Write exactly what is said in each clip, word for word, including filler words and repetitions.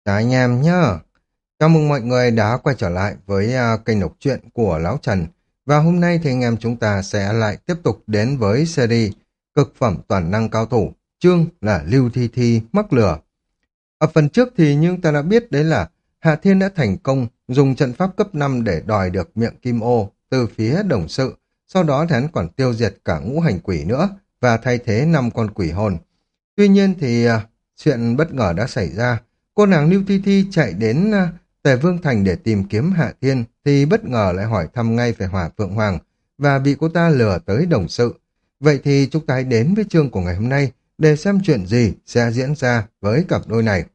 Chào anh em nhá. Chào mừng mọi người đã quay trở lại với à, kênh đọc truyện của Lão Trần. Và hôm nay thì anh em chúng ta sẽ lại tiếp tục đến với series Cực phẩm toàn năng cao thủ, chương là Lưu Thi Thi mắc lửa. Ở phần trước thì như ta đã biết đấy là Hạ Thiên đã thành công dùng trận pháp cấp năm để đòi được miệng kim ô từ phía đồng sự. Sau đó thì hắn còn tiêu diệt cả ngũ hành quỷ nữa và thay thế năm con quỷ hồn. Tuy nhiên thì à, chuyện bất ngờ đã xảy ra. Cô nàng Lưu Thi Thi chạy đến à, Tề Vương Thành để tìm kiếm Hạ Thiên thì bất ngờ lại hỏi thăm ngay về Hỏa Phượng Hoàng và bị cô ta lừa tới đồng sự. Vậy thì chúng ta hãy đến với chương của ngày hôm nay để xem chuyện gì sẽ diễn ra với cặp đôi này.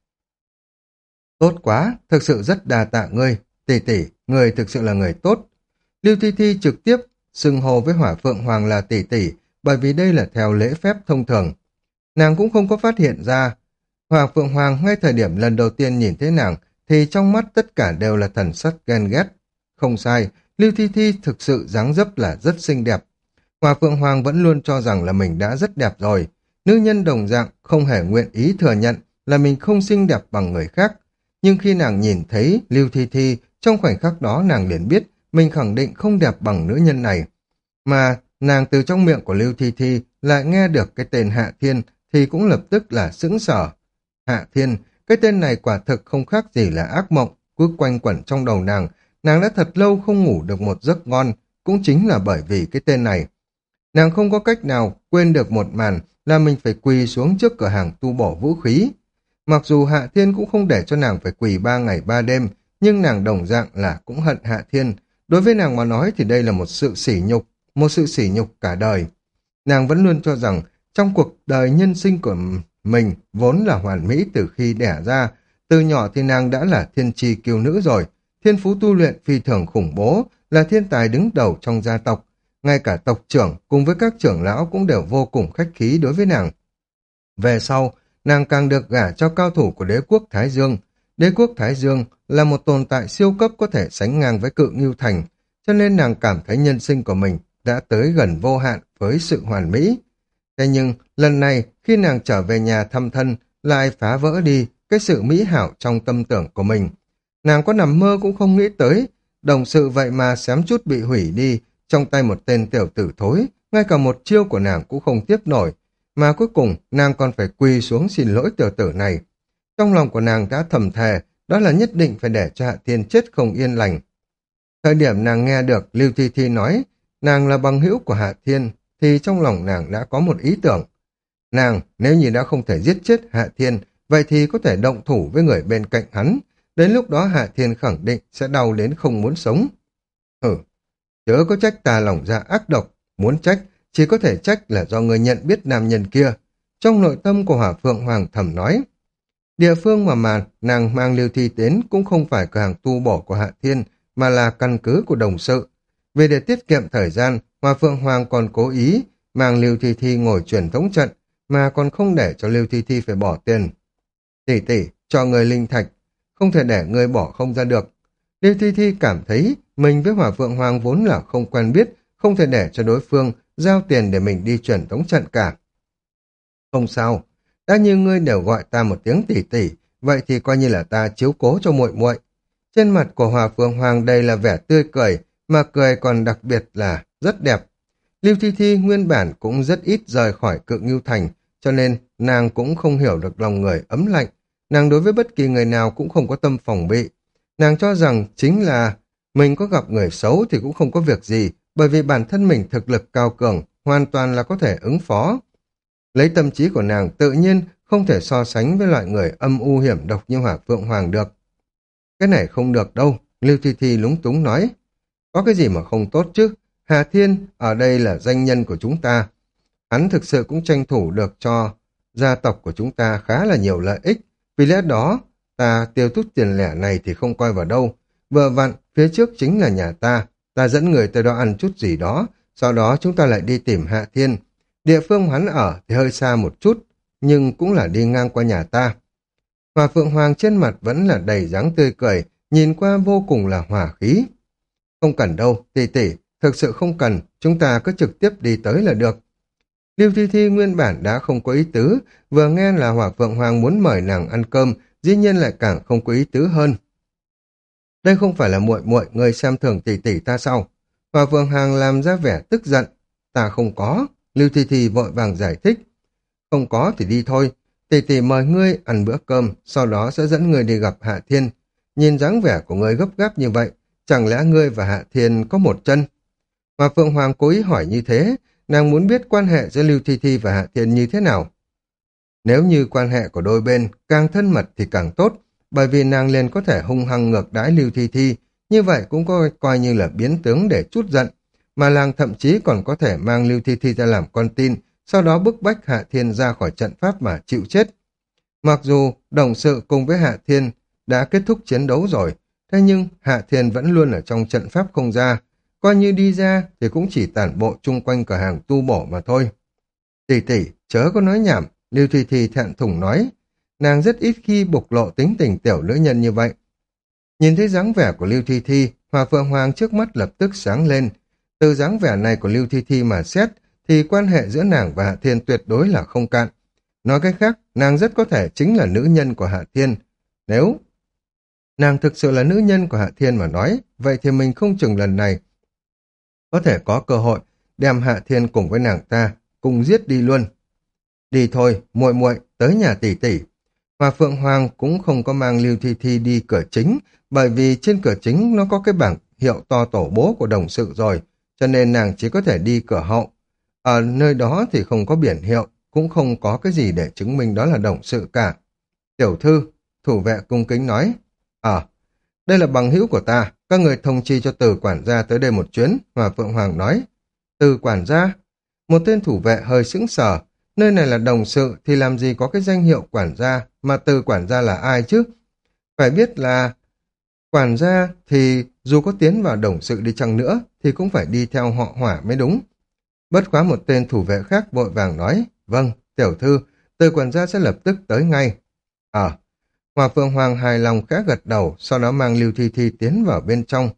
Tốt quá, thực sự rất đa tạ ngươi, tỷ tỷ, ngươi thực sự là người tốt. Lưu Thi Thi trực tiếp xưng hô với Hỏa Phượng Hoàng là tỷ tỷ bởi vì đây là theo lễ phép thông thường. Nàng cũng không có phát hiện ra. Hỏa Phượng Hoàng ngay thời điểm lần đầu tiên nhìn thấy nàng thì trong mắt tất cả đều là thần sắc ghen ghét. Không sai, Lưu Thi Thi thực sự dáng dấp là rất xinh đẹp. Hỏa Phượng Hoàng vẫn luôn cho rằng là mình đã rất đẹp rồi. Nữ nhân đồng dạng không hề nguyện ý thừa nhận là mình không xinh đẹp bằng người khác. Nhưng khi nàng nhìn thấy Lưu Thi Thi, trong khoảnh khắc đó nàng liền biết mình khẳng định không đẹp bằng nữ nhân này. Mà nàng từ trong miệng của Lưu Thi Thi lại nghe được cái tên Hạ Thiên thì cũng lập tức là sững sờ. Hạ Thiên, cái tên này quả thực không khác gì là ác mộng, cứ quanh quẩn trong đầu nàng. Nàng đã thật lâu không ngủ được một giấc ngon, cũng chính là bởi vì cái tên này. Nàng không có cách nào quên được một màn là mình phải quỳ xuống trước cửa hàng tu bổ vũ khí. Mặc dù Hạ Thiên cũng không để cho nàng phải quỳ ba ngày ba đêm, nhưng nàng đồng dạng là cũng hận Hạ Thiên. Đối với nàng mà nói thì đây là một sự sỉ nhục, một sự sỉ nhục cả đời. Nàng vẫn luôn cho rằng trong cuộc đời nhân sinh của mình vốn là hoàn mỹ từ khi đẻ ra. Từ nhỏ thì nàng đã là thiên tri kiêu nữ rồi, thiên phú tu luyện phi thường khủng bố, là thiên tài đứng đầu trong gia tộc. Ngay cả tộc trưởng cùng với các trưởng lão cũng đều vô cùng khách khí đối với nàng. Về sau, nàng càng được gả cho cao thủ của đế quốc Thái Dương. Đế quốc Thái Dương là một tồn tại siêu cấp có thể sánh ngang với Cự Ngưu Thành, cho nên nàng cảm thấy nhân sinh của mình đã tới gần vô hạn với sự hoàn mỹ. Thế nhưng, lần này, khi nàng trở về nhà thăm thân, lại phá vỡ đi cái sự mỹ hảo trong tâm tưởng của mình. Nàng có nằm mơ cũng không nghĩ tới, đồng sự vậy mà xém chút bị hủy đi, trong tay một tên tiểu tử thối, ngay cả một chiêu của nàng cũng không tiếp nổi, mà cuối cùng nàng còn phải quỳ xuống xin lỗi tiểu tử này. Trong lòng của nàng đã thầm thề, đó là nhất định phải để cho Hạ Thiên chết không yên lành. Thời điểm nàng nghe được Lưu Thi Thi nói, nàng là bằng hữu của Hạ Thiên, thì trong lòng nàng đã có một ý tưởng. Nàng, nếu như đã không thể giết chết Hạ Thiên, vậy thì có thể động thủ với người bên cạnh hắn. Đến lúc đó Hạ Thiên khẳng định sẽ đau đến không muốn sống. Hử, chớ có trách ta lòng dạ ác độc, muốn trách, chỉ có thể trách là do người nhận biết nam nhân kia. Trong nội tâm của Hỏa Phượng Hoàng thầm nói, địa phương mà mà nàng mang Lưu Thi đến cũng không phải cửa hàng tu bổ của Hạ Thiên, mà là căn cứ của đồng sự. Vì để tiết kiệm thời gian, Hỏa Phượng Hoàng còn cố ý mang Lưu Thi Thi ngồi truyền thống trận, mà còn không để cho Lưu Thi Thi phải bỏ tiền. Tỷ tỷ, cho người linh thạch, không thể để người bỏ không ra được. Lưu Thi Thi cảm thấy mình với Hỏa Phượng Hoàng vốn là không quen biết, không thể để cho đối phương giao tiền để mình đi truyền thống trận cả. Không sao, đã như ngươi đều gọi ta một tiếng tỷ tỷ, vậy thì coi như là ta chiếu cố cho muội muội. Trên mặt của Hỏa Phượng Hoàng đây là vẻ tươi cười, mà cười còn đặc biệt là rất đẹp. Lưu Thi Thi nguyên bản cũng rất ít rời khỏi Cự Ngưu Thành, cho nên nàng cũng không hiểu được lòng người ấm lạnh. Nàng đối với bất kỳ người nào cũng không có tâm phòng bị. Nàng cho rằng chính là mình có gặp người xấu thì cũng không có việc gì, bởi vì bản thân mình thực lực cao cường, hoàn toàn là có thể ứng phó. Lấy tâm trí của nàng tự nhiên không thể so sánh với loại người âm u hiểm độc như Hỏa Phượng Hoàng được. Cái này không được đâu, Lưu Thi Thi lúng túng nói. Có cái gì mà không tốt chứ? Hà Thiên ở đây là danh nhân của chúng ta. Hắn thực sự cũng tranh thủ được cho gia tộc của chúng ta khá là nhiều lợi ích. Vì lẽ đó, ta tiêu tút tiền lẻ này thì không coi vào đâu. Vừa vặn, phía trước chính là nhà ta. Ta dẫn người tới đó ăn chút gì đó. Sau đó chúng ta lại đi tìm Hạ Thiên. Địa phương hắn ở thì hơi xa một chút, nhưng cũng là đi ngang qua nhà ta. Hòa Phượng Hoàng trên mặt vẫn là đầy dáng tươi cười, nhìn qua vô cùng là hòa khí. Không cần đâu, tỷ tỷ, thực sự không cần, chúng ta cứ trực tiếp đi tới là được. Lưu Thi Thi nguyên bản đã không có ý tứ, vừa nghe là Hỏa Phượng Hoàng muốn mời nàng ăn cơm, dĩ nhiên lại càng không có ý tứ hơn. Đây không phải là muội muội người xem thường tỷ tỷ ta sao? Hòa Phượng Hàng làm ra vẻ tức giận. Ta không có. Lưu Thi Thi vội vàng giải thích. Không có thì đi thôi. Tỷ tỷ mời ngươi ăn bữa cơm, sau đó sẽ dẫn ngươi đi gặp Hạ Thiên. Nhìn dáng vẻ của ngươi gấp gáp như vậy, chẳng lẽ ngươi và Hạ Thiên có một chân? Hòa Phượng Hoàng cố ý hỏi như thế, nàng muốn biết quan hệ giữa Lưu Thi Thi và Hạ Thiên như thế nào. Nếu như quan hệ của đôi bên càng thân mật thì càng tốt, bởi vì nàng liền có thể hung hăng ngược đãi Lưu Thi Thi, như vậy cũng có coi như là biến tướng để trút giận, mà nàng thậm chí còn có thể mang Lưu Thi Thi ra làm con tin, sau đó bức bách Hạ Thiên ra khỏi trận pháp mà chịu chết. Mặc dù đồng sự cùng với Hạ Thiên đã kết thúc chiến đấu rồi, thế nhưng Hạ Thiên vẫn luôn ở trong trận pháp không ra, coi như đi ra thì cũng chỉ tản bộ chung quanh cửa hàng tu bổ mà thôi. Tỷ tỷ, chớ có nói nhảm, Lưu Thi Thi thẹn thùng nói. Nàng rất ít khi bộc lộ tính tình tiểu nữ nhân như vậy. Nhìn thấy dáng vẻ của Lưu Thi Thi, Hòa Phượng Hoàng trước mắt lập tức sáng lên. Từ dáng vẻ này của Lưu Thi Thi mà xét, thì quan hệ giữa nàng và Hạ Thiên tuyệt đối là không cạn. Nói cách khác, nàng rất có thể chính là nữ nhân của Hạ Thiên. Nếu nàng thực sự là nữ nhân của Hạ Thiên mà nói, vậy thì mình không chừng lần này có thể có cơ hội đem Hạ Thiên cùng với nàng ta cùng giết đi luôn. Đi thôi, muội muội tới nhà tỷ tỷ. Hòa Phượng Hoàng cũng không có mang Lưu Thi Thi đi cửa chính, bởi vì trên cửa chính nó có cái bảng hiệu to tổ bố của đồng sự rồi, cho nên nàng chỉ có thể đi cửa hậu. Ở nơi đó thì không có biển hiệu, cũng không có cái gì để chứng minh đó là đồng sự cả. Tiểu thư, thủ vệ cung kính nói, Ờ, đây là bằng hữu của ta, các người thông chi cho Từ quản gia tới đây một chuyến, Hòa Phượng Hoàng nói. Từ quản gia? Một tên thủ vệ hơi sững sờ, nơi này là đồng sự thì làm gì có cái danh hiệu quản gia, mà Từ quản gia là ai chứ? Phải biết là quản gia thì dù có tiến vào đồng sự đi chăng nữa thì cũng phải đi theo họ Hỏa mới đúng. Bất quá một tên thủ vệ khác vội vàng nói, vâng, tiểu thư, Từ quản gia sẽ lập tức tới ngay. Ờ, Hòa Phượng Hoàng hài lòng khẽ gật đầu, sau đó mang Lưu Thi Thi tiến vào bên trong.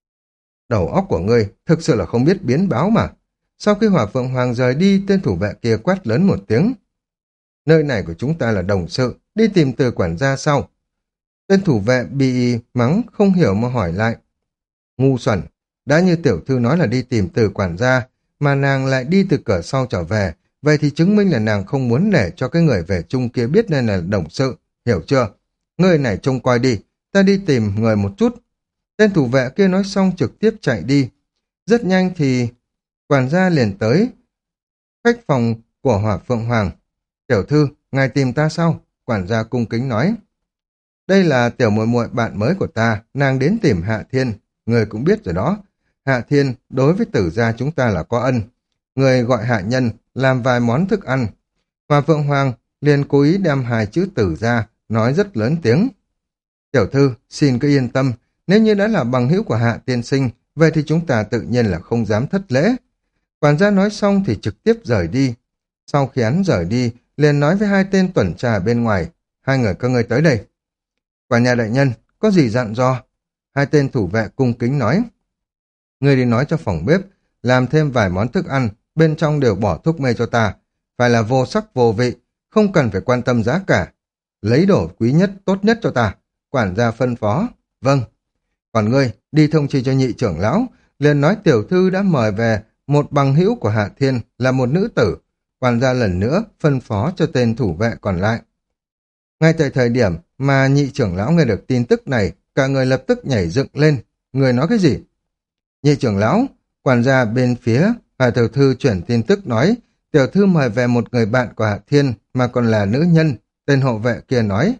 Đầu óc của ngươi thực sự là không biết biến báo mà. Sau khi Hòa Phượng Hoàng rời đi, tên thủ vệ kia quát lớn một tiếng. Nơi này của chúng ta là đồng sự, đi tìm Từ quản gia sau. Tên thủ vệ bị mắng không hiểu mà hỏi lại. Ngu xuẩn, đã như tiểu thư nói là đi tìm Từ quản gia, mà nàng lại đi từ cửa sau trở về, vậy thì chứng minh là nàng không muốn để cho cái người về chung kia biết nên là đồng sự, hiểu chưa? Người này trông coi đi, ta đi tìm người một chút. Tên thủ vệ kia nói xong trực tiếp chạy đi. Rất nhanh thì quản gia liền tới khách phòng của Hỏa Phượng Hoàng. Tiểu thư, ngài tìm ta sao? Quản gia cung kính nói. Đây là tiểu muội muội bạn mới của ta, nàng đến tìm Hạ Thiên. Người cũng biết rồi đó. Hạ Thiên đối với Tử gia chúng ta là có ân. Người gọi hạ nhân làm vài món thức ăn. Hỏa Phượng Hoàng liền cố ý đem hai chữ Tử gia nói rất lớn tiếng. Tiểu thư, xin cứ yên tâm, nếu như đã là bằng hữu của Hạ tiên sinh, vậy thì chúng ta tự nhiên là không dám thất lễ. Quản gia nói xong thì trực tiếp rời đi. Sau khi hắn rời đi, liền nói với hai tên tuần tra bên ngoài, hai người các ngươi tới đây. Quản nhà đại nhân, có gì dặn dò? Hai tên thủ vệ cung kính nói. Ngươi đi nói cho phòng bếp, làm thêm vài món thức ăn, bên trong đều bỏ thuốc mê cho ta, phải là vô sắc vô vị, không cần phải quan tâm giá cả. Lấy đồ quý nhất, tốt nhất cho ta. Quản gia phân phó. Vâng. Còn ngươi, đi thông chi cho nhị trưởng lão, liền nói tiểu thư đã mời về một bằng hữu của Hạ Thiên là một nữ tử. Quản gia lần nữa phân phó cho tên thủ vệ còn lại. Ngay tại thời điểm mà nhị trưởng lão nghe được tin tức này, cả người lập tức nhảy dựng lên. Người nói cái gì? Nhị trưởng lão, quản gia bên phía Hạ tiểu thư chuyển tin tức nói, tiểu thư mời về một người bạn của Hạ Thiên mà còn là nữ nhân. Tên hộ vệ kia nói.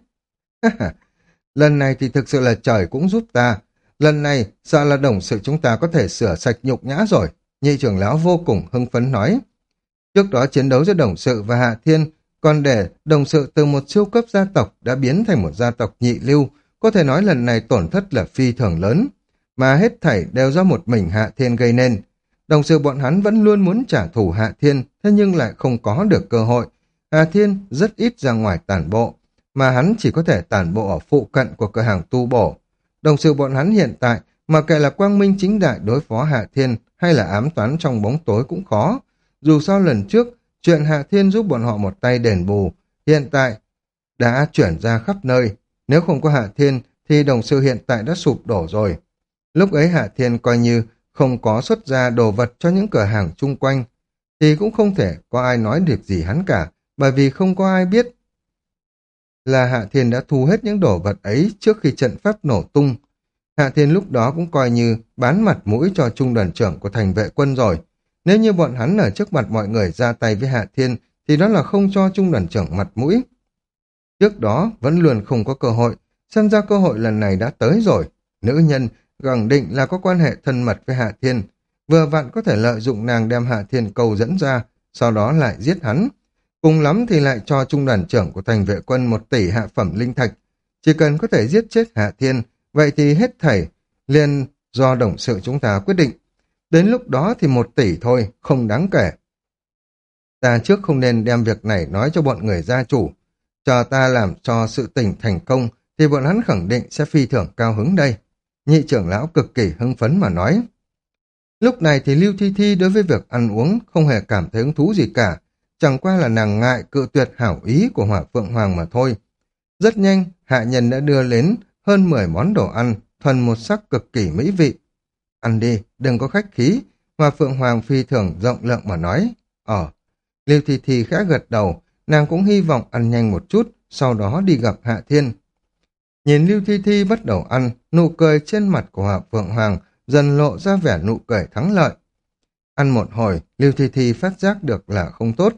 Lần này thì thực sự là trời cũng giúp ta. Lần này sợ là đồng sự chúng ta có thể sửa sạch nhục nhã rồi. Nhị trưởng lão vô cùng hưng phấn nói. Trước đó chiến đấu giữa đồng sự và Hạ Thiên, còn để đồng sự từ một siêu cấp gia tộc đã biến thành một gia tộc nhị lưu, có thể nói lần này tổn thất là phi thường lớn, mà hết thảy đều do một mình Hạ Thiên gây nên. Đồng sự bọn hắn vẫn luôn muốn trả thù Hạ Thiên, thế nhưng lại không có được cơ hội. Hạ Thiên rất ít ra ngoài tản bộ, mà hắn chỉ có thể tản bộ ở phụ cận của cửa hàng tu bổ. Đồng sự bọn hắn hiện tại, mà kệ là quang minh chính đại đối phó Hạ Thiên hay là ám toán trong bóng tối cũng khó. Dù sao lần trước, chuyện Hạ Thiên giúp bọn họ một tay đền bù, hiện tại đã chuyển ra khắp nơi. Nếu không có Hạ Thiên thì đồng sự hiện tại đã sụp đổ rồi. Lúc ấy Hạ Thiên coi như không có xuất ra đồ vật cho những cửa hàng chung quanh, thì cũng không thể có ai nói được gì hắn cả, bởi vì không có ai biết là Hạ Thiên đã thu hết những đồ vật ấy trước khi trận pháp nổ tung. Hạ Thiên lúc đó cũng coi như bán mặt mũi cho trung đoàn trưởng của thành vệ quân rồi. Nếu như bọn hắn ở trước mặt mọi người ra tay với Hạ Thiên, thì đó là không cho trung đoàn trưởng mặt mũi. Trước đó vẫn luôn không có cơ hội, xem ra cơ hội lần này đã tới rồi. Nữ nhân khẳng định là có quan hệ thân mật với Hạ Thiên, vừa vặn có thể lợi dụng nàng đem Hạ Thiên cầu dẫn ra, sau đó lại giết hắn. Cùng lắm thì lại cho trung đoàn trưởng của thành vệ quân một tỷ hạ phẩm linh thạch. Chỉ cần có thể giết chết Hạ Thiên, vậy thì hết thảy liền do đồng sự chúng ta quyết định. Đến lúc đó thì một tỷ thôi, không đáng kể. Ta trước không nên đem việc này nói cho bọn người gia chủ. Chờ ta làm cho sự tình thành công, thì bọn hắn khẳng định sẽ phi thưởng cao hứng đây. Nhị trưởng lão cực kỳ hưng phấn mà nói. Lúc này thì Lưu Thi Thi đối với việc ăn uống không hề cảm thấy hứng thú gì cả. Chẳng qua là nàng ngại cự tuyệt hảo ý của Hỏa Phượng Hoàng mà thôi. Rất nhanh, hạ nhân đã đưa đến hơn mười món đồ ăn, thuần một sắc cực kỳ mỹ vị. Ăn đi, đừng có khách khí. Hỏa Phượng Hoàng phi thường rộng lượng mà nói. Ờ, Lưu Thi Thi khẽ gật đầu, nàng cũng hy vọng ăn nhanh một chút, sau đó đi gặp Hạ Thiên. Nhìn Lưu Thi Thi bắt đầu ăn, nụ cười trên mặt của Hỏa Phượng Hoàng dần lộ ra vẻ nụ cười thắng lợi. Ăn một hồi, Lưu Thi Thi phát giác được là không tốt.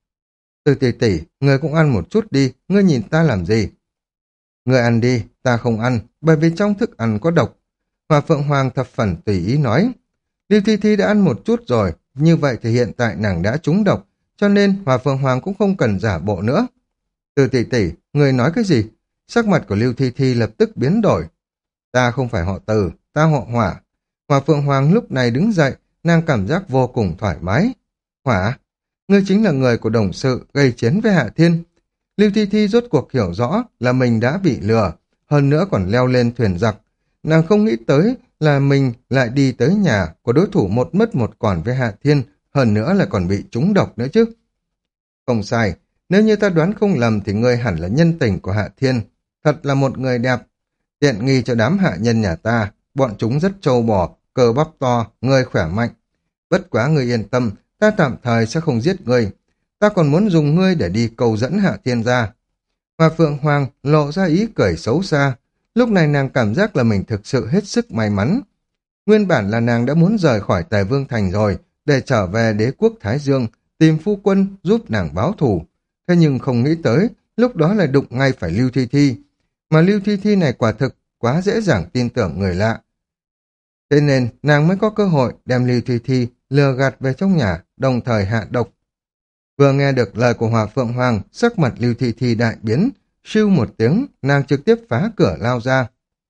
Từ tỷ tỷ, ngươi cũng ăn một chút đi, ngươi nhìn ta làm gì? Ngươi ăn đi, ta không ăn, bởi vì trong thức ăn có độc. Hỏa Phượng Hoàng thập phần tùy ý nói. Lưu Thi Thi đã ăn một chút rồi, như vậy thì hiện tại nàng đã trúng độc, cho nên Hỏa Phượng Hoàng cũng không cần giả bộ nữa. Từ tỷ tỷ, ngươi nói cái gì? Sắc mặt của Lưu Thi Thi lập tức biến đổi. Ta không phải họ Từ, ta họ Hỏa. Hỏa Phượng Hoàng lúc này đứng dậy, nàng cảm giác vô cùng thoải mái. Hỏa, ngươi chính là người của đồng sự gây chiến với Hạ Thiên. Lưu Thi Thi rốt cuộc hiểu rõ là mình đã bị lừa, hơn nữa còn leo lên thuyền giặc. Nàng không nghĩ tới là mình lại đi tới nhà của đối thủ một mất một còn với Hạ Thiên, hơn nữa là còn bị trúng độc nữa chứ. Không sai, nếu như ta đoán không lầm thì ngươi hẳn là nhân tình của Hạ Thiên, thật là một người đẹp. Tiện nghi cho đám hạ nhân nhà ta, bọn chúng rất trâu bò, cơ bắp to, người khỏe mạnh. Bất quá ngươi yên tâm, ta tạm thời sẽ không giết ngươi. Ta còn muốn dùng ngươi để đi cầu dẫn Hạ Thiên ra. Hoa Phượng Hoàng lộ ra ý cười xấu xa. Lúc này nàng cảm giác là mình thực sự hết sức may mắn. Nguyên bản là nàng đã muốn rời khỏi Tề Vương Thành rồi, để trở về đế quốc Thái Dương, tìm phu quân giúp nàng báo thù. Thế nhưng không nghĩ tới, lúc đó lại đụng ngay phải Lưu Thi Thi. Mà Lưu Thi Thi này quả thực quá dễ dàng tin tưởng người lạ. Thế nên nàng mới có cơ hội đem Lưu Thi Thi lừa gạt về trong nhà, đồng thời hạ độc. Vừa nghe được lời của Hỏa Phượng Hoàng, sắc mặt Lưu Thi Thi đại biến, siêu một tiếng, nàng trực tiếp phá cửa lao ra.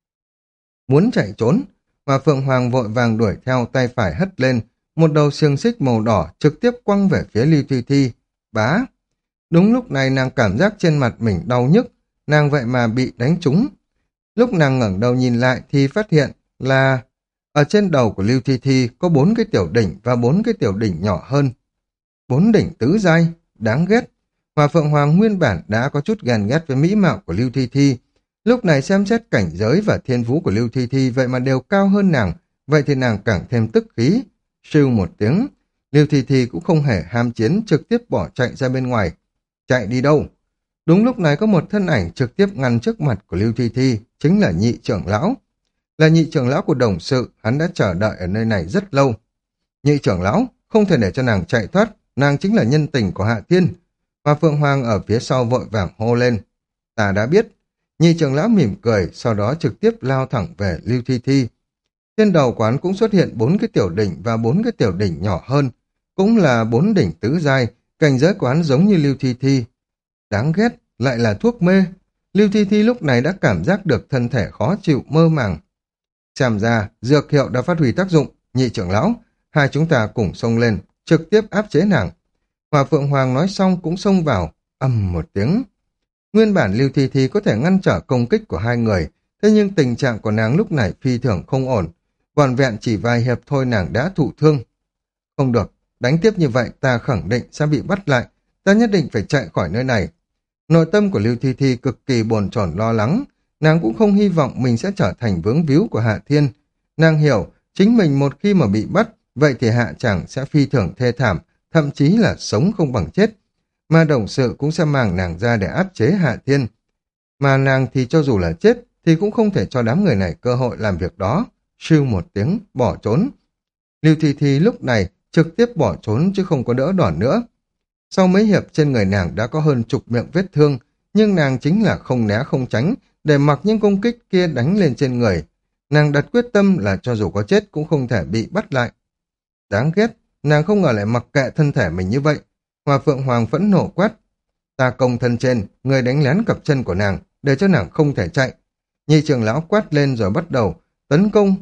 Muốn chạy trốn, Hỏa Phượng Hoàng vội vàng đuổi theo, tay phải hất lên, một đầu xiềng xích màu đỏ trực tiếp quăng về phía Lưu Thi Thi. Bá! Đúng lúc này nàng cảm giác trên mặt mình đau nhức, nàng vậy mà bị đánh trúng. Lúc nàng ngẩng đầu nhìn lại thì phát hiện là ở trên đầu của Lưu Thi Thi có bốn cái tiểu đỉnh và bốn cái tiểu đỉnh nhỏ hơn. Bốn đỉnh tứ giai, đáng ghét. Hỏa Phượng Hoàng nguyên bản đã có chút ghen ghét với mỹ mạo của Lưu Thi Thi. Lúc này xem xét cảnh giới và thiên phú của Lưu Thi Thi vậy mà đều cao hơn nàng, vậy thì nàng càng thêm tức khí. Sưu một tiếng, Lưu Thi Thi cũng không hề ham chiến, trực tiếp bỏ chạy ra bên ngoài. Chạy đi đâu? Đúng lúc này có một thân ảnh trực tiếp ngăn trước mặt của Lưu Thi Thi, chính là nhị trưởng lão. Là nhị trưởng lão của đồng sự, hắn đã chờ đợi ở nơi này rất lâu. Nhị trưởng lão, không thể để cho nàng chạy thoát, nàng chính là nhân tình của Hạ Thiên. Hoa Phượng Hoàng ở phía sau vội vàng hô lên. Ta đã biết. Nhị trưởng lão mỉm cười, sau đó trực tiếp lao thẳng về Lưu Thi Thi. Trên đầu quán cũng xuất hiện bốn cái tiểu đỉnh và bốn cái tiểu đỉnh nhỏ hơn, cũng là bốn đỉnh tứ giai, cảnh giới quán giống như Lưu Thi Thi. Đáng ghét, lại là thuốc mê. Lưu Thi Thi lúc này đã cảm giác được thân thể khó chịu mơ màng. Xem ra, dược hiệu đã phát huy tác dụng, nhị trưởng lão, hai chúng ta cùng xông lên, trực tiếp áp chế nàng. Hỏa Phượng Hoàng nói xong cũng xông vào, ầm một tiếng. Nguyên bản Lưu Thi Thi có thể ngăn trở công kích của hai người, thế nhưng tình trạng của nàng lúc này phi thường không ổn, vòn vẹn chỉ vài hiệp thôi nàng đã thụ thương. Không được, đánh tiếp như vậy ta khẳng định sẽ bị bắt lại, ta nhất định phải chạy khỏi nơi này. Nội tâm của Lưu Thi Thi cực kỳ bồn chồn lo lắng, nàng cũng không hy vọng mình sẽ trở thành vướng víu của Hạ Thiên. Nàng hiểu, chính mình một khi mà bị bắt, vậy thì Hạ Tràng sẽ phi thường thê thảm, thậm chí là sống không bằng chết. Mà đồng sự cũng sẽ mang nàng ra để áp chế Hạ Thiên. Mà nàng thì cho dù là chết, thì cũng không thể cho đám người này cơ hội làm việc đó. Sưu một tiếng, bỏ trốn. Lưu Thi Thi lúc này trực tiếp bỏ trốn chứ không có đỡ đòn nữa. Sau mấy hiệp trên người nàng đã có hơn chục miệng vết thương, nhưng nàng chính là không né không tránh, để mặc những công kích kia đánh lên trên người. Nàng đặt quyết tâm là cho dù có chết cũng không thể bị bắt lại. Đáng ghét, nàng không ngờ lại mặc kệ thân thể mình như vậy. Hòa Phượng Hoàng phẫn nộ quát. Ta công thân trên, người đánh lén cặp chân của nàng, để cho nàng không thể chạy. Nhị trưởng lão quát lên rồi bắt đầu tấn công.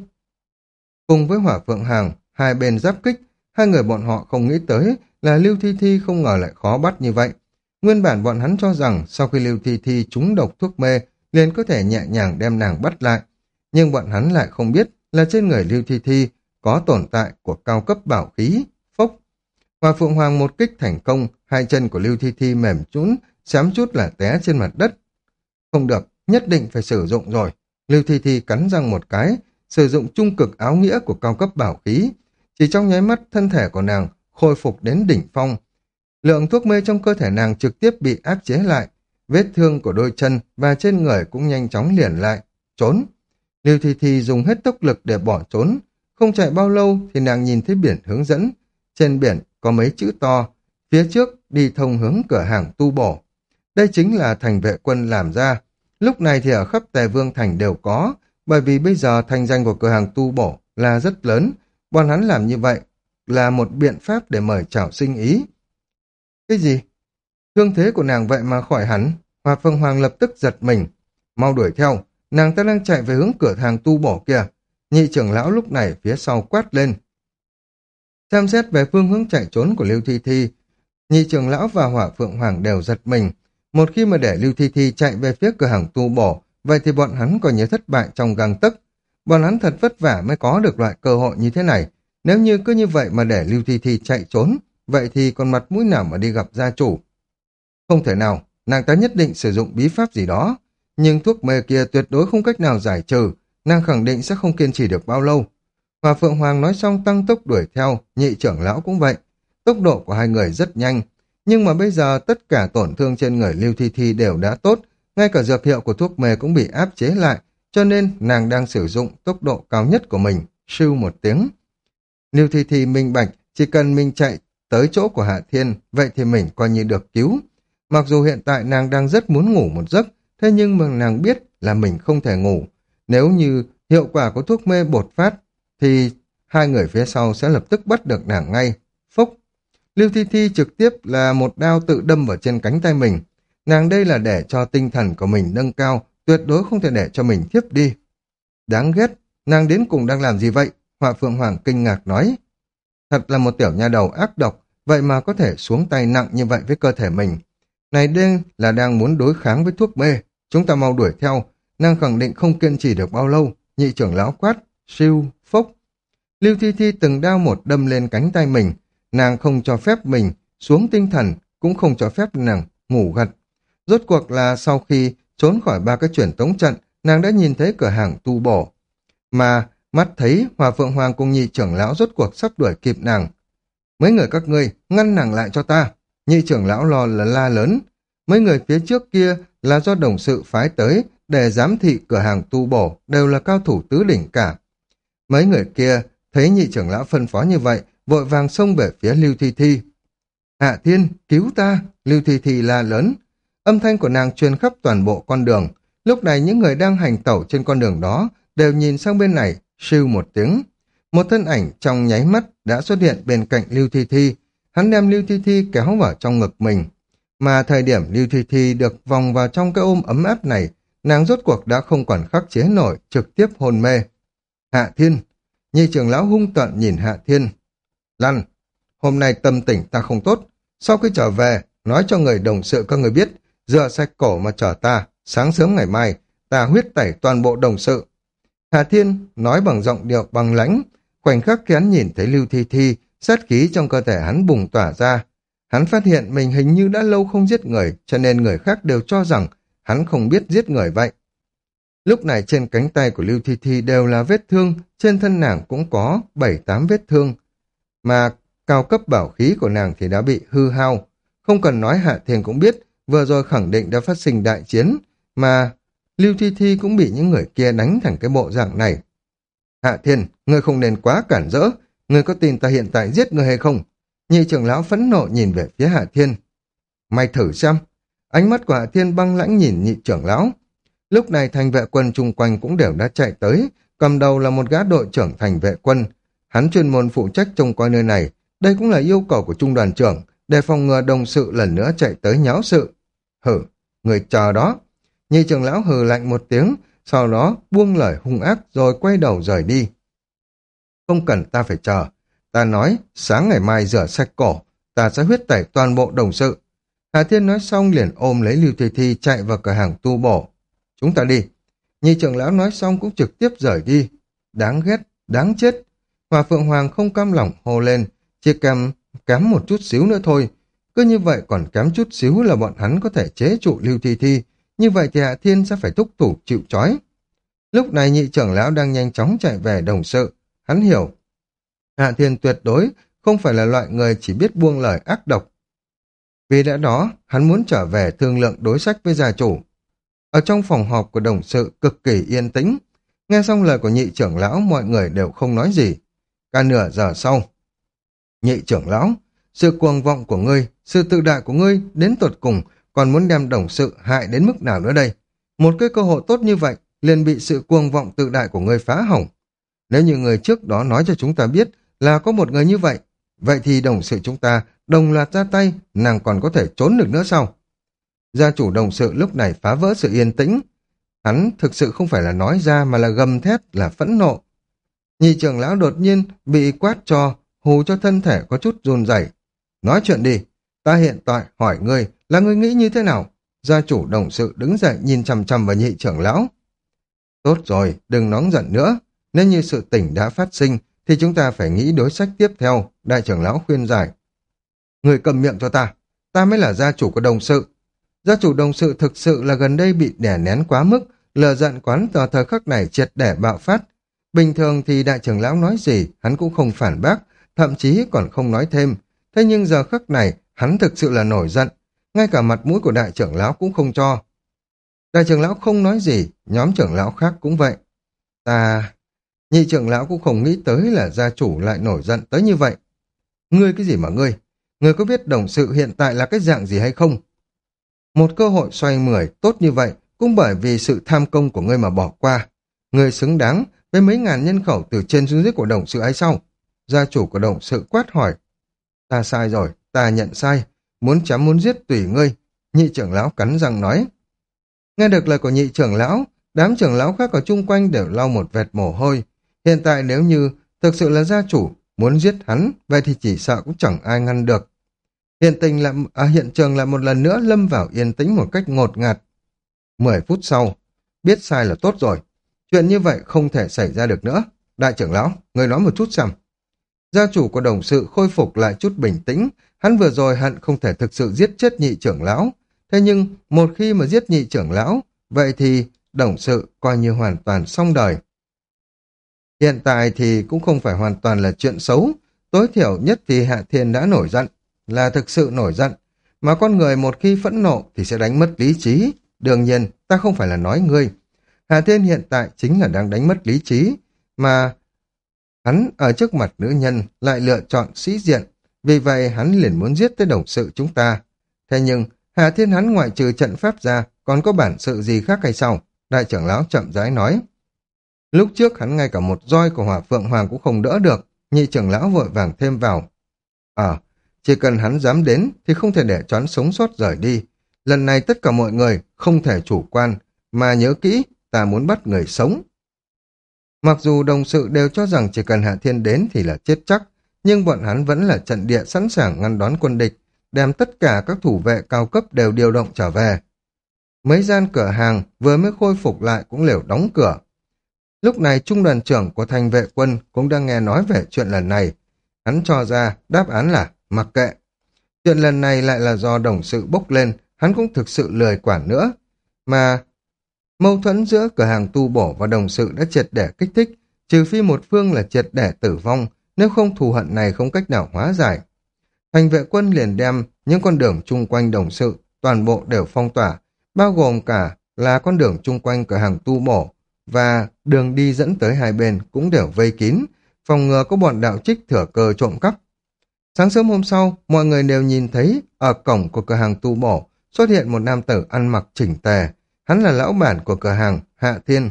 Cùng với Hỏa Phượng Hoàng, hai bên giáp kích, hai người bọn họ không nghĩ tới là Lưu Thi Thi không ngờ lại khó bắt như vậy. Nguyên bản bọn hắn cho rằng sau khi Lưu Thi Thi trúng độc thuốc mê, liền có thể nhẹ nhàng đem nàng bắt lại. Nhưng bọn hắn lại không biết là trên người Lưu Thi Thi có tồn tại của cao cấp bảo khí, phốc. Hòa Phượng Hoàng một kích thành công, hai chân của Lưu Thi Thi mềm nhũn, xém chút là té trên mặt đất. Không được, nhất định phải sử dụng rồi. Lưu Thi Thi cắn răng một cái, sử dụng trung cực áo nghĩa của cao cấp bảo khí. Chỉ trong nháy mắt, thân thể của nàng khôi phục đến đỉnh phong. Lượng thuốc mê trong cơ thể nàng trực tiếp bị áp chế lại. Vết thương của đôi chân và trên người cũng nhanh chóng liền lại. Trốn. Lưu Thi Thi dùng hết tốc lực để bỏ trốn. Không chạy bao lâu thì nàng nhìn thấy biển hướng dẫn. Trên biển có mấy chữ to. Phía trước đi thông hướng cửa hàng tu bổ. Đây chính là thành vệ quân làm ra. Lúc này thì ở khắp Tề Vương Thành đều có. Bởi vì bây giờ thành danh của cửa hàng tu bổ là rất lớn. Bọn hắn làm như vậy là một biện pháp để mời chào sinh ý. Cái gì? Thương thế của nàng vậy mà khỏi hẳn. Hòa Phượng Hoàng lập tức giật mình. Mau đuổi theo. Nàng ta đang chạy về hướng cửa hàng tu bổ kia. Nhị trưởng lão lúc này phía sau quát lên. Xem xét về phương hướng chạy trốn của Lưu Thi Thi, nhị trưởng lão và Hỏa Phượng Hoàng đều giật mình. Một khi mà để Lưu Thi Thi chạy về phía cửa hàng tu bổ, vậy thì bọn hắn coi như thất bại trong gang tấc. Bọn hắn thật vất vả mới có được loại cơ hội như thế này. Nếu như cứ như vậy mà để Lưu Thi Thi chạy trốn, vậy thì còn mặt mũi nào mà đi gặp gia chủ? Không thể nào, nàng ta nhất định sử dụng bí pháp gì đó. Nhưng thuốc mê kia tuyệt đối không cách nào giải trừ, nàng khẳng định sẽ không kiên trì được bao lâu. Hòa Phượng Hoàng nói xong tăng tốc đuổi theo, nhị trưởng lão cũng vậy. Tốc độ của hai người rất nhanh, nhưng mà bây giờ tất cả tổn thương trên người Lưu Thi Thi đều đã tốt, ngay cả dược hiệu của thuốc mê cũng bị áp chế lại, cho nên nàng đang sử dụng tốc độ cao nhất của mình, sưu một tiếng. Lưu Thi Thi minh bạch, chỉ cần mình chạy tới chỗ của Hạ Thiên, vậy thì mình coi như được cứu. Mặc dù hiện tại nàng đang rất muốn ngủ một giấc, thế nhưng mà nàng biết là mình không thể ngủ. Nếu như hiệu quả của thuốc mê bột phát, thì hai người phía sau sẽ lập tức bắt được nàng ngay. Phốc! Lưu Thi Thi trực tiếp là một đao tự đâm vào trên cánh tay mình. Nàng đây là để cho tinh thần của mình nâng cao, tuyệt đối không thể để cho mình thiếp đi. Đáng ghét, nàng đến cùng đang làm gì vậy? Họa Phượng Hoàng kinh ngạc nói. Thật là một tiểu nha đầu ác độc, vậy mà có thể xuống tay nặng như vậy với cơ thể mình. Này đây là đang muốn đối kháng với thuốc mê, chúng ta mau đuổi theo, nàng khẳng định không kiên trì được bao lâu. Nhị trưởng lão quát, siêu, phốc. Lưu Thi Thi từng đao một đâm lên cánh tay mình, nàng không cho phép mình xuống tinh thần, cũng không cho phép nàng ngủ gật. Rốt cuộc là sau khi trốn khỏi ba cái truyền tống trận, nàng đã nhìn thấy cửa hàng tu bổ. Mà mắt thấy Hòa Phượng Hoàng cùng nhị trưởng lão rốt cuộc sắp đuổi kịp nàng. Mấy người các ngươi, ngăn nàng lại cho ta. Nhị trưởng lão lo là la lớn. Mấy người phía trước kia là do đồng sự phái tới để giám thị cửa hàng tu bổ, đều là cao thủ tứ đỉnh cả. Mấy người kia thấy nhị trưởng lão phân phó như vậy, vội vàng xông về phía Lưu Thi Thi. Hạ Thiên, cứu ta! Lưu Thi Thi la lớn. Âm thanh của nàng truyền khắp toàn bộ con đường. Lúc này những người đang hành tẩu trên con đường đó đều nhìn sang bên này, siêu một tiếng. Một thân ảnh trong nháy mắt đã xuất hiện bên cạnh Lưu Thi Thi. Hắn đem Lưu Thi Thi kéo vào trong ngực mình. Mà thời điểm Lưu Thi Thi được vòng vào trong cái ôm ấm áp này, nàng rốt cuộc đã không còn khắc chế nổi, trực tiếp hôn mê. Hạ Thiên! Nhị trưởng lão hung tợn nhìn Hạ Thiên. Lăn! Hôm nay tâm tình ta không tốt. Sau khi trở về, nói cho người đồng sự các người biết, rửa sạch cổ mà chở ta, sáng sớm ngày mai, ta huyết tẩy toàn bộ đồng sự. Hạ Thiên nói bằng giọng điệu bằng lãnh, khoảnh khắc khi hắn nhìn thấy Lưu Thi Thi, sát khí trong cơ thể hắn bùng tỏa ra. Hắn phát hiện mình hình như đã lâu không giết người, cho nên người khác đều cho rằng hắn không biết giết người vậy. Lúc này trên cánh tay của Lưu Thi Thi đều là vết thương, trên thân nàng cũng có bảy tám vết thương, mà cao cấp bảo khí của nàng thì đã bị hư hao. Không cần nói Hạ Thiên cũng biết, vừa rồi khẳng định đã phát sinh đại chiến, mà Lưu Thi Thi cũng bị những người kia đánh thành cái bộ dạng này. Hạ Thiên, ngươi không nên quá cản rỡ, ngươi có tin ta hiện tại giết ngươi hay không? Nhị trưởng lão phẫn nộ nhìn về phía Hạ Thiên. Mày thử xem. Ánh mắt của Hạ Thiên băng lãnh nhìn nhị trưởng lão. Lúc này thành vệ quân chung quanh cũng đều đã chạy tới, cầm đầu là một gã đội trưởng thành vệ quân. Hắn chuyên môn phụ trách trông coi nơi này, đây cũng là yêu cầu của trung đoàn trưởng, để phòng ngừa đồng sự lần nữa chạy tới nháo sự. Hử, người chờ đó. Nhị trưởng lão hừ lạnh một tiếng, sau đó buông lời hung ác rồi quay đầu rời đi. Không cần ta phải chờ, ta nói sáng ngày mai rửa sạch cổ, ta sẽ huyết tẩy toàn bộ đồng sự. Hà Thiên nói xong liền ôm lấy Lưu Thi Thi chạy vào cửa hàng tu bổ. Chúng ta đi. Nhị trưởng lão nói xong cũng trực tiếp rời đi. Đáng ghét, đáng chết. Hòa Phượng Hoàng không cam lòng hô lên, chỉ kém, kém một chút xíu nữa thôi. Cứ như vậy còn kém chút xíu là bọn hắn có thể chế trụ Lưu Thi Thi. Như vậy thì Hạ Thiên sẽ phải thúc thủ chịu trói. Lúc này nhị trưởng lão đang nhanh chóng chạy về đồng sự. Hắn hiểu. Hạ Thiên tuyệt đối không phải là loại người chỉ biết buông lời ác độc. Vì đã đó, hắn muốn trở về thương lượng đối sách với gia chủ. Ở trong phòng họp của đồng sự cực kỳ yên tĩnh. Nghe xong lời của nhị trưởng lão, mọi người đều không nói gì. Cả nửa giờ sau. Nhị trưởng lão, sự cuồng vọng của ngươi, sự tự đại của ngươi đến tột cùng còn muốn đem đồng sự hại đến mức nào nữa đây? Một cái cơ hội tốt như vậy liền bị sự cuồng vọng tự đại của ngươi phá hỏng. Nếu như người trước đó nói cho chúng ta biết là có một người như vậy, vậy thì đồng sự chúng ta đồng loạt ra tay, nàng còn có thể trốn được nữa sao? Gia chủ đồng sự lúc này phá vỡ sự yên tĩnh. Hắn thực sự không phải là nói ra mà là gầm thét, là phẫn nộ. Nhị trưởng lão đột nhiên bị quát cho, hù cho thân thể có chút run rẩy. Nói chuyện đi, ta hiện tại hỏi ngươi là ngươi nghĩ như thế nào? Gia chủ đồng sự đứng dậy nhìn chằm chằm vào nhị trưởng lão. Tốt rồi, đừng nóng giận nữa. Nếu như sự tỉnh đã phát sinh thì chúng ta phải nghĩ đối sách tiếp theo, đại trưởng lão khuyên giải. Người cầm miệng cho ta, ta mới là gia chủ của đồng sự. Gia chủ đồng sự thực sự là gần đây bị đè nén quá mức, lờ giận quán vào thời khắc này triệt để bạo phát. Bình thường thì đại trưởng lão nói gì, hắn cũng không phản bác, thậm chí còn không nói thêm. Thế nhưng giờ khắc này, hắn thực sự là nổi giận, ngay cả mặt mũi của đại trưởng lão cũng không cho. Đại trưởng lão không nói gì, nhóm trưởng lão khác cũng vậy. Ta... Nhị trưởng lão cũng không nghĩ tới là gia chủ lại nổi giận tới như vậy. Ngươi cái gì mà ngươi? Ngươi có biết đồng sự hiện tại là cái dạng gì hay không? Một cơ hội xoay mười tốt như vậy cũng bởi vì sự tham công của ngươi mà bỏ qua. Ngươi xứng đáng với mấy ngàn nhân khẩu từ trên xuống dưới của đồng sự ấy sao? Gia chủ của đồng sự quát hỏi. Ta sai rồi, ta nhận sai. Muốn chém muốn giết tùy ngươi. Nhị trưởng lão cắn răng nói. Nghe được lời của nhị trưởng lão, đám trưởng lão khác ở chung quanh đều lau một vệt mồ hôi. Hiện tại nếu như thực sự là gia chủ muốn giết hắn, vậy thì chỉ sợ cũng chẳng ai ngăn được. Hiện tình là, à, hiện trường lại một lần nữa lâm vào yên tĩnh một cách ngột ngạt. Mười phút sau, biết sai là tốt rồi. Chuyện như vậy không thể xảy ra được nữa. Đại trưởng lão, người nói một chút xem. Gia chủ của đồng sự khôi phục lại chút bình tĩnh. Hắn vừa rồi hận không thể thực sự giết chết nhị trưởng lão. Thế nhưng, một khi mà giết nhị trưởng lão, vậy thì đồng sự coi như hoàn toàn xong đời. Hiện tại thì cũng không phải hoàn toàn là chuyện xấu. Tối thiểu nhất thì Hạ Thiên đã nổi giận, là thực sự nổi giận. Mà con người một khi phẫn nộ thì sẽ đánh mất lý trí. Đương nhiên, ta không phải là nói ngươi. Hạ Thiên hiện tại chính là đang đánh mất lý trí, mà hắn ở trước mặt nữ nhân lại lựa chọn sĩ diện. Vì vậy hắn liền muốn giết tới đồng sự chúng ta. Thế nhưng, Hạ Thiên hắn ngoại trừ trận pháp ra, còn có bản sự gì khác hay sao? Đại trưởng lão chậm rãi nói. Lúc trước hắn ngay cả một roi của Hỏa Phượng Hoàng cũng không đỡ được, nhị trưởng lão vội vàng thêm vào. Ờ, chỉ cần hắn dám đến thì không thể để cho hắn sống sót rời đi. Lần này tất cả mọi người không thể chủ quan, mà nhớ kỹ, ta muốn bắt người sống. Mặc dù đồng sự đều cho rằng chỉ cần Hạ Thiên đến thì là chết chắc, nhưng bọn hắn vẫn là trận địa sẵn sàng ngăn đón quân địch, đem tất cả các thủ vệ cao cấp đều điều động trở về. Mấy gian cửa hàng vừa mới khôi phục lại cũng đều đóng cửa. Lúc này trung đoàn trưởng của thành vệ quân cũng đang nghe nói về chuyện lần này. Hắn cho ra đáp án là mặc kệ. Chuyện lần này lại là do đồng sự bốc lên, hắn cũng thực sự lười quản nữa. Mà Mâu thuẫn giữa cửa hàng tu bổ và đồng sự đã triệt để kích thích, trừ phi một phương là triệt để tử vong, nếu không thù hận này không cách nào hóa giải. Thành vệ quân liền đem những con đường chung quanh đồng sự, toàn bộ đều phong tỏa, bao gồm cả là con đường chung quanh cửa hàng tu bổ, và đường đi dẫn tới hai bên cũng đều vây kín, phòng ngừa có bọn đạo trích thừa cơ trộm cắp. Sáng sớm hôm sau, mọi người đều nhìn thấy ở cổng của cửa hàng tu bổ xuất hiện một nam tử ăn mặc chỉnh tề. Hắn là lão bản của cửa hàng Hạ Thiên.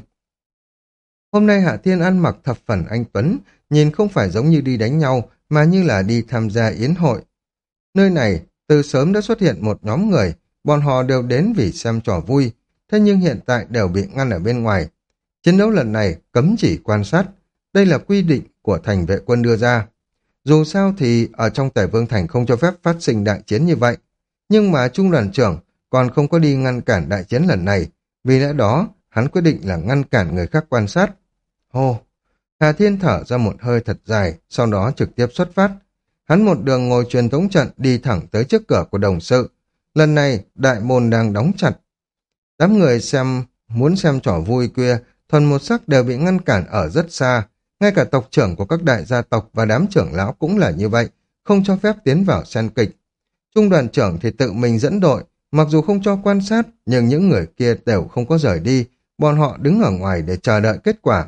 Hôm nay Hạ Thiên ăn mặc thập phần anh tuấn, nhìn không phải giống như đi đánh nhau, mà như là đi tham gia yến hội. Nơi này, từ sớm đã xuất hiện một nhóm người, bọn họ đều đến vì xem trò vui, thế nhưng hiện tại đều bị ngăn ở bên ngoài. Chiến đấu lần này cấm chỉ quan sát, đây là quy định của thành vệ quân đưa ra. Dù sao thì ở trong Tề Vương Thành không cho phép phát sinh đại chiến như vậy, nhưng mà trung đoàn trưởng còn không có đi ngăn cản đại chiến lần này, vì lẽ đó hắn quyết định là ngăn cản người khác quan sát. Hô! Hà Thiên thở ra một hơi thật dài, sau đó trực tiếp xuất phát. Hắn một đường ngồi truyền thống trận đi thẳng tới trước cửa của đồng sự. Lần này đại môn đang đóng chặt. Đám người xem muốn xem trò vui kia, thuần một sắc đều bị ngăn cản ở rất xa. Ngay cả tộc trưởng của các đại gia tộc và đám trưởng lão cũng là như vậy, không cho phép tiến vào xem kịch. Trung đoàn trưởng thì tự mình dẫn đội, mặc dù không cho quan sát, nhưng những người kia đều không có rời đi, bọn họ đứng ở ngoài để chờ đợi kết quả.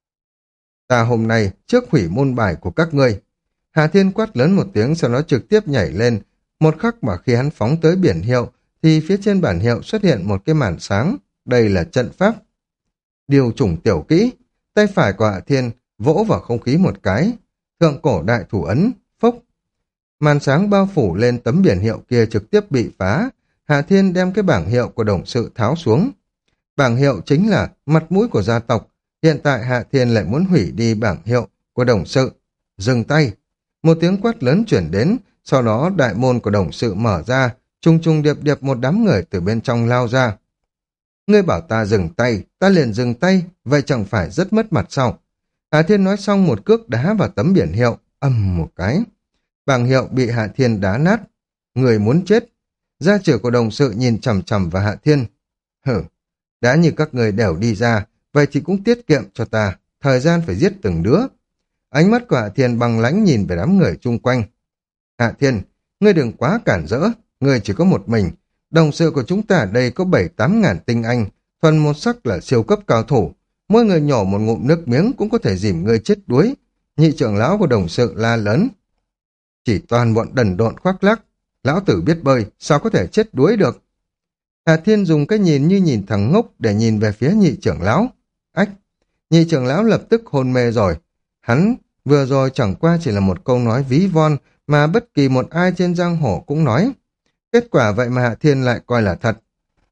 Ta hôm nay trước hủy môn bài của các ngươi. Hà Thiên quát lớn một tiếng, sau đó trực tiếp nhảy lên. Một khắc mà khi hắn phóng tới biển hiệu, thì phía trên bản hiệu xuất hiện một cái màn sáng. Đây là trận pháp. Điều chủng tiểu kỹ, tay phải của Hà Thiên vỗ vào không khí một cái. Thượng cổ đại thủ ấn, phốc. Màn sáng bao phủ lên tấm biển hiệu kia trực tiếp bị phá. Hà Thiên đem cái bảng hiệu của đồng sự tháo xuống. Bảng hiệu chính là mặt mũi của gia tộc. Hiện tại Hạ Thiên lại muốn hủy đi bảng hiệu của đồng sự. Dừng tay. Một tiếng quát lớn chuyển đến, sau đó đại môn của đồng sự mở ra, trùng trùng điệp điệp một đám người từ bên trong lao ra. Ngươi bảo ta dừng tay, ta liền dừng tay, vậy chẳng phải rất mất mặt sao? Hạ Thiên nói xong một cước đá vào tấm biển hiệu, ầm một cái. Bảng hiệu bị Hạ Thiên đá nát. Người muốn chết. Gia trưởng của đồng sự nhìn chằm chằm vào Hạ Thiên. Hử, đã như các người đều đi ra, vậy thì cũng tiết kiệm cho ta, thời gian phải giết từng đứa. Ánh mắt của Hạ Thiên bằng lãnh nhìn về đám người chung quanh. Hạ Thiên, ngươi đừng quá cản rỡ, ngươi chỉ có một mình. Đồng sự của chúng ta ở đây có bảy tám ngàn tinh anh, thuần một sắc là siêu cấp cao thủ. Mỗi người nhỏ một ngụm nước miếng cũng có thể dìm ngươi chết đuối. Nhị trưởng lão của đồng sự la lớn. Chỉ toàn bọn đần độn khoác lác. Lão tử biết bơi, sao có thể chết đuối được? Hà Thiên dùng cái nhìn như nhìn thằng ngốc để nhìn về phía nhị trưởng lão. Ách! Nhị trưởng lão lập tức hôn mê rồi. Hắn vừa rồi chẳng qua chỉ là một câu nói ví von mà bất kỳ một ai trên giang hồ cũng nói. Kết quả vậy mà Hạ Thiên lại coi là thật.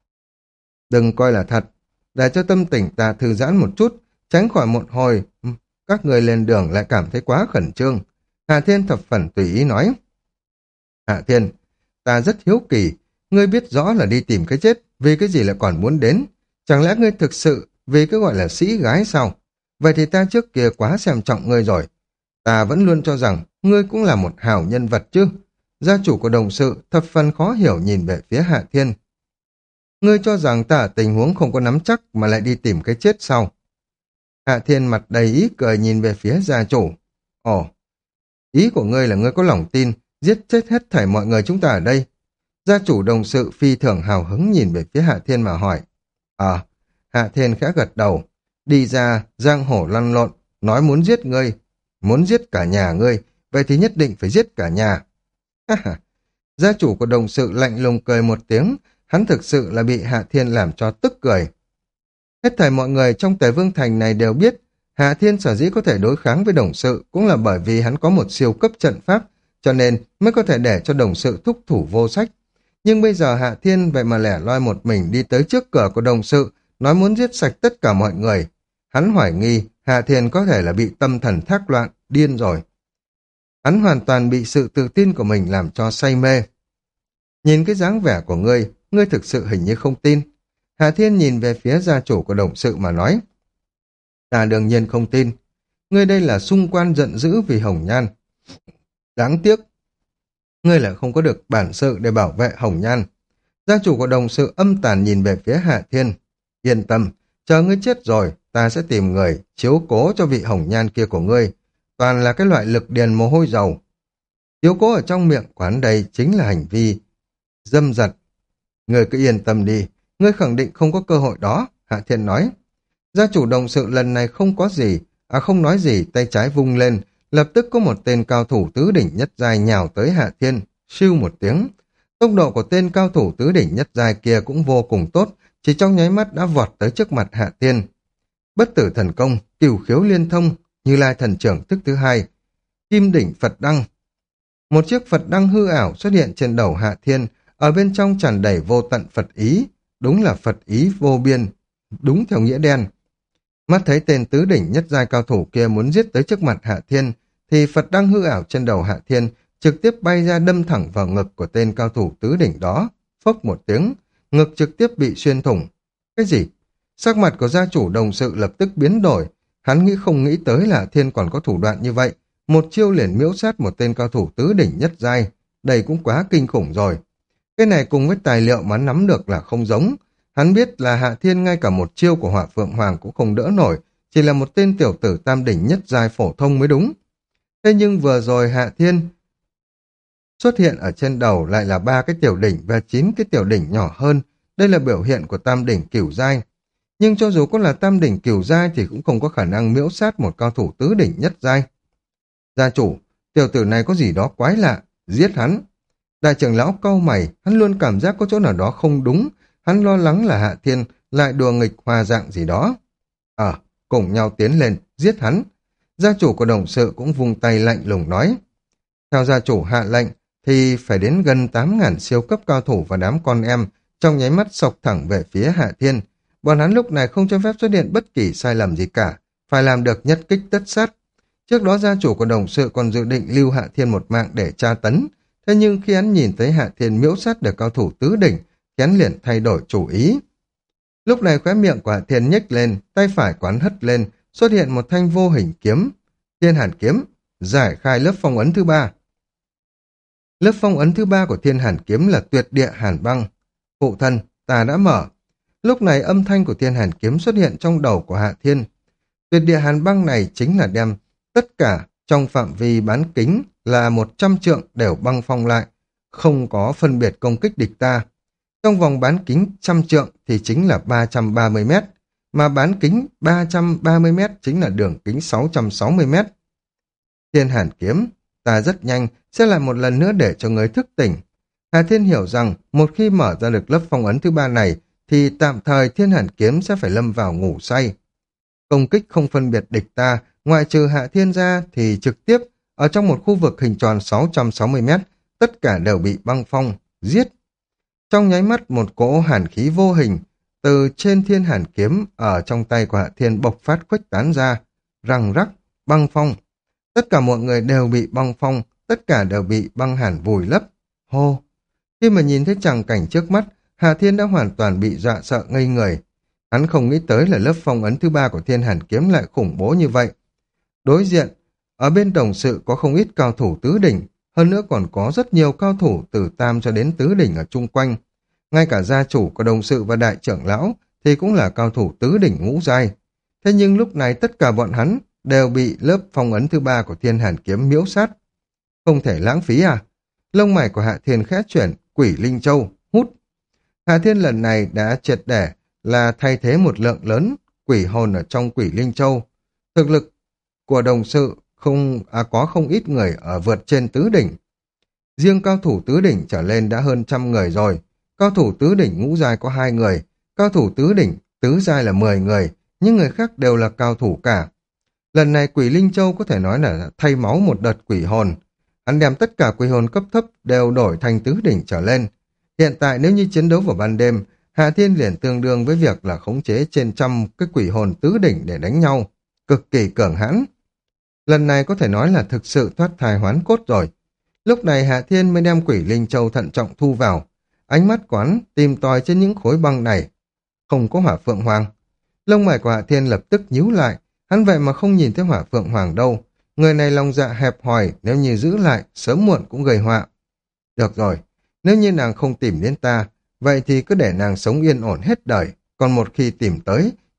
Đừng coi là thật. Để cho tâm tình ta thư giãn một chút, tránh khỏi một hồi các người lên đường lại cảm thấy quá khẩn trương. Hạ Thiên thập phần tùy ý nói. Hạ Thiên, ta rất hiếu kỳ, ngươi biết rõ là đi tìm cái chết, vì cái gì lại còn muốn đến? Chẳng lẽ ngươi thực sự vì cái gọi là sĩ gái sao? Vậy thì ta trước kia quá xem trọng ngươi rồi. Ta vẫn luôn cho rằng ngươi cũng là một hảo nhân vật chứ. Gia chủ của đồng sự thập phần khó hiểu nhìn về phía Hạ Thiên. Ngươi cho rằng ta ở tình huống không có nắm chắc mà lại đi tìm cái chết sao? Hạ Thiên mặt đầy ý cười nhìn về phía gia chủ. Ồ, ý của ngươi là ngươi có lòng tin giết chết hết thảy mọi người chúng ta ở đây. Gia chủ đồng sự phi thường hào hứng nhìn về phía Hạ Thiên mà hỏi. À, Hạ Thiên khẽ gật đầu. Đi ra, giang hồ lăn lộn, nói muốn giết ngươi. Muốn giết cả nhà ngươi, vậy thì nhất định phải giết cả nhà. Gia chủ của đồng sự lạnh lùng cười một tiếng, hắn thực sự là bị Hạ Thiên làm cho tức cười. Hết thảy mọi người trong Tề Vương Thành này đều biết, Hạ Thiên sở dĩ có thể đối kháng với đồng sự cũng là bởi vì hắn có một siêu cấp trận pháp, cho nên mới có thể để cho đồng sự thúc thủ vô sách. Nhưng bây giờ Hạ Thiên vậy mà lẻ loi một mình đi tới trước cửa của đồng sự, nói muốn giết sạch tất cả mọi người. Hắn hoài nghi Hạ Thiên có thể là bị tâm thần thác loạn, điên rồi. Hắn hoàn toàn bị sự tự tin của mình làm cho say mê. Nhìn cái dáng vẻ của ngươi, ngươi thực sự hình như không tin. Hạ Thiên nhìn về phía gia chủ của đồng sự mà nói. Ta đương nhiên không tin. Ngươi đây là xung quan giận dữ vì Hồng Nhan. Đáng tiếc, ngươi lại không có được bản sự để bảo vệ Hồng Nhan. Gia chủ của đồng sự âm tàn nhìn về phía Hạ Thiên. Yên tâm, chờ ngươi chết rồi, ta sẽ tìm người chiếu cố cho vị hồng nhan kia của ngươi, toàn là cái loại lực điền mồ hôi dầu. Chiếu cố ở trong miệng quán đây chính là hành vi dâm dật. Ngươi cứ yên tâm đi, ngươi khẳng định không có cơ hội đó, Hạ Thiên nói. Gia chủ đồng sự lần này không có gì, à không nói gì, tay trái vung lên, lập tức có một tên cao thủ tứ đỉnh nhất giai nhào tới Hạ Thiên, siêu một tiếng. Tốc độ của tên cao thủ tứ đỉnh nhất giai kia cũng vô cùng tốt, chỉ trong nháy mắt đã vọt tới trước mặt Hạ Thiên. Bất tử thần công, cửu khiếu liên thông, Như Lai thần trưởng thức thứ hai, kim đỉnh Phật đăng. Một chiếc Phật đăng hư ảo xuất hiện trên đầu Hạ Thiên, ở bên trong tràn đầy vô tận Phật ý, đúng là Phật ý vô biên, đúng theo nghĩa đen. Mắt thấy tên tứ đỉnh nhất giai cao thủ kia muốn giết tới trước mặt Hạ Thiên, thì Phật đăng hư ảo trên đầu Hạ Thiên trực tiếp bay ra đâm thẳng vào ngực của tên cao thủ tứ đỉnh đó, phốc một tiếng, ngực trực tiếp bị xuyên thủng. Cái gì? Sắc mặt của gia chủ đồng sự lập tức biến đổi, hắn nghĩ không nghĩ tới là Hạ Thiên còn có thủ đoạn như vậy, một chiêu liền miễu sát một tên cao thủ tứ đỉnh nhất giai, đây cũng quá kinh khủng rồi. Cái này cùng với tài liệu mà hắn nắm được là không giống. Hắn biết là Hạ Thiên ngay cả một chiêu của Hỏa Phượng Hoàng cũng không đỡ nổi, chỉ là một tên tiểu tử tam đỉnh nhất giai phổ thông mới đúng. Thế nhưng vừa rồi Hạ Thiên xuất hiện ở trên đầu lại là ba cái tiểu đỉnh và chín cái tiểu đỉnh nhỏ hơn, đây là biểu hiện của tam đỉnh cửu giai. Nhưng cho dù có là tam đỉnh cửu giai thì cũng không có khả năng miễu sát một cao thủ tứ đỉnh nhất giai. Gia chủ, tiểu tử này có gì đó quái lạ, giết hắn. Đại trưởng lão cau mày, hắn luôn cảm giác có chỗ nào đó không đúng, hắn lo lắng là Hạ Thiên lại đùa nghịch hòa dạng gì đó. Ờ, cùng nhau tiến lên, giết hắn. Gia chủ của đồng sự cũng vung tay lạnh lùng nói. Theo gia chủ hạ lệnh, thì phải đến gần tám ngàn siêu cấp cao thủ và đám con em, trong nháy mắt sộc thẳng về phía Hạ Thiên. Bọn hắn lúc này không cho phép xuất hiện bất kỳ sai lầm gì cả, phải làm được nhất kích tất sát. Trước đó gia chủ của đồng sự còn dự định lưu Hạ Thiên một mạng để tra tấn, thế nhưng khi hắn nhìn thấy Hạ Thiên miễu sát được cao thủ tứ đỉnh, hắn liền thay đổi chủ ý. Lúc này khóe miệng của Hạ Thiên nhếch lên, tay phải quán hất lên, xuất hiện một thanh vô hình kiếm. Thiên Hàn kiếm, giải khai lớp phong ấn thứ ba. Lớp phong ấn thứ ba của Thiên Hàn kiếm là tuyệt địa hàn băng. Phụ thân, ta đã mở. Lúc này âm thanh của Thiên Hàn kiếm xuất hiện trong đầu của Hạ Thiên. Tuyệt địa hàn băng này chính là đem tất cả trong phạm vi bán kính là một trăm trượng đều băng phong lại, không có phân biệt công kích địch ta. Trong vòng bán kính trăm trượng thì chính là ba trăm ba mươi mét, mà bán kính ba trăm ba mươi mét chính là đường kính sáu trăm sáu mươi mét. Thiên Hàn kiếm, ta rất nhanh sẽ lại một lần nữa để cho người thức tỉnh. Hà Thiên hiểu rằng một khi mở ra được lớp phong ấn thứ ba này thì tạm thời Thiên Hàn kiếm sẽ phải lâm vào ngủ say. Công kích không phân biệt địch ta, ngoại trừ Hạ Thiên ra thì trực tiếp ở trong một khu vực hình tròn sáu trăm sáu mươi mét, tất cả đều bị băng phong, giết. Trong nháy mắt một cỗ hàn khí vô hình từ trên Thiên Hàn kiếm ở trong tay của Hạ Thiên bộc phát khuếch tán ra, răng rắc, băng phong. Tất cả mọi người đều bị băng phong, tất cả đều bị băng hàn vùi lấp. Hô! Khi mà nhìn thấy tràng cảnh trước mắt, Hạ Thiên đã hoàn toàn bị dọa sợ ngây người. Hắn không nghĩ tới là lớp phong ấn thứ ba của Thiên Hàn kiếm lại khủng bố như vậy. Đối diện, ở bên đồng sự có không ít cao thủ tứ đỉnh, hơn nữa còn có rất nhiều cao thủ từ tam cho đến tứ đỉnh ở chung quanh. Ngay cả gia chủ của đồng sự và đại trưởng lão thì cũng là cao thủ tứ đỉnh ngũ giai. Thế nhưng lúc này tất cả bọn hắn đều bị lớp phong ấn thứ ba của Thiên Hàn kiếm miễu sát. Không thể lãng phí à? Lông mày của Hạ Thiên khẽ chuyển, Quỷ Linh Châu, hút. Hạ Thiên lần này đã triệt để là thay thế một lượng lớn quỷ hồn ở trong Quỷ Linh Châu. Thực lực của đồng sự không à, có không ít người ở vượt trên tứ đỉnh. Riêng cao thủ tứ đỉnh trở lên đã hơn trăm người rồi. Cao thủ tứ đỉnh ngũ giai có hai người, cao thủ tứ đỉnh tứ giai là mười người, những người khác đều là cao thủ cả. Lần này Quỷ Linh Châu có thể nói là thay máu một đợt quỷ hồn. Hắn đem tất cả quỷ hồn cấp thấp đều đổi thành tứ đỉnh trở lên. Hiện tại nếu như chiến đấu vào ban đêm, Hạ Thiên liền tương đương với việc là khống chế trên trăm cái quỷ hồn tứ đỉnh để đánh nhau. Cực kỳ cường hãn. Lần này có thể nói là thực sự thoát thai hoán cốt rồi. Lúc này Hạ Thiên mới đem Quỷ Linh Châu thận trọng thu vào. Ánh mắt quán tìm tòi trên những khối băng này. Không có Hỏa Phượng Hoàng. Lông mày của Hạ Thiên lập tức nhíu lại. Hắn vậy mà không nhìn thấy Hỏa Phượng Hoàng đâu. Người này lòng dạ hẹp hòi, nếu như giữ lại, sớm muộn cũng gây họa. Được rồi, nếu như nàng không tìm đến ta, vậy thì cứ để nàng sống yên ổn hết đời. Còn một khi tìm tới,